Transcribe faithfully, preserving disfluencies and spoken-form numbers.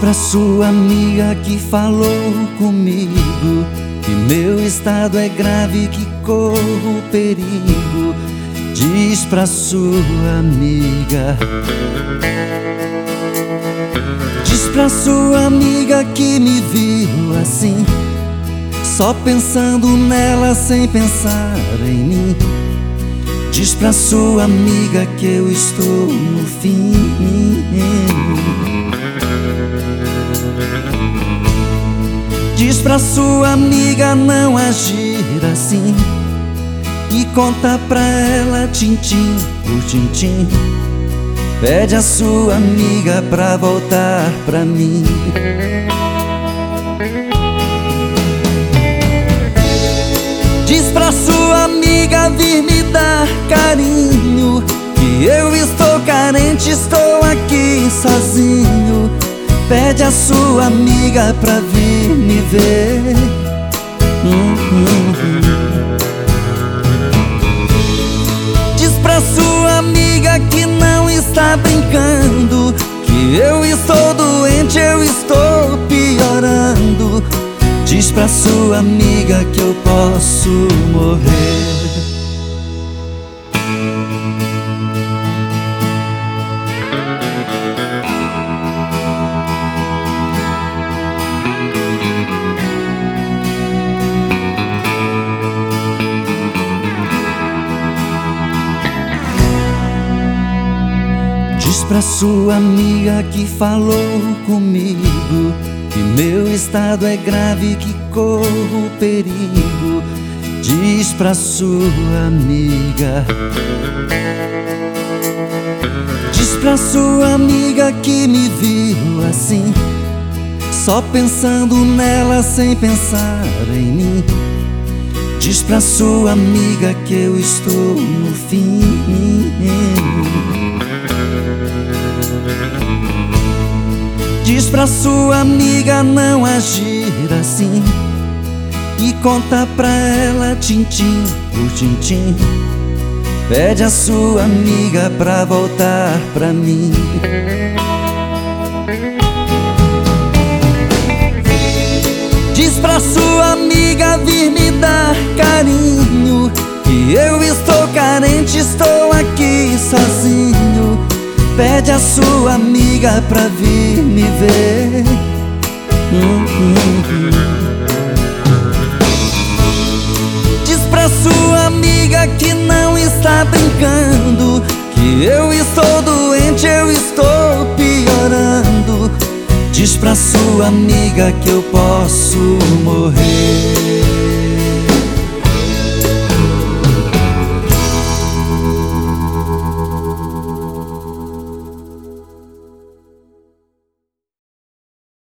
pra sua amiga que falou comigo que meu estado é grave, que corro perigo. Diz pra sua amiga, diz pra sua amiga que me viu assim, só pensando nela sem pensar em mim. Diz pra sua amiga que eu estou no fim. Diz pra sua amiga não agir assim, e conta pra ela tintim por tintim. Pede a sua amiga pra voltar pra mim. Diz pra sua amiga vir me dar carinho, que eu estou carente, estou aqui sozinho. Pede a sua amiga pra vir me ver. hum, hum, hum. Diz pra sua amiga que não está brincando, que eu estou doente, eu estou piorando. Diz pra sua amiga que eu posso morrer. Diz pra sua amiga que falou comigo que meu estado é grave, que corro perigo. Diz pra sua amiga, diz pra sua amiga que me viu assim, só pensando nela sem pensar em mim. Diz pra sua amiga que eu estou no fim. Diz pra sua amiga não agir assim, e conta pra ela tintim por tintim. Pede a sua amiga pra voltar pra mim. Diz pra sua amiga vir me dar carinho, que eu estou carente, estou aqui sozinho. Pede a sua amiga pra vir me ver. hum, hum, hum. Diz pra sua amiga que não está brincando, que eu estou doente, eu estou piorando. Diz pra sua amiga que eu posso morrer.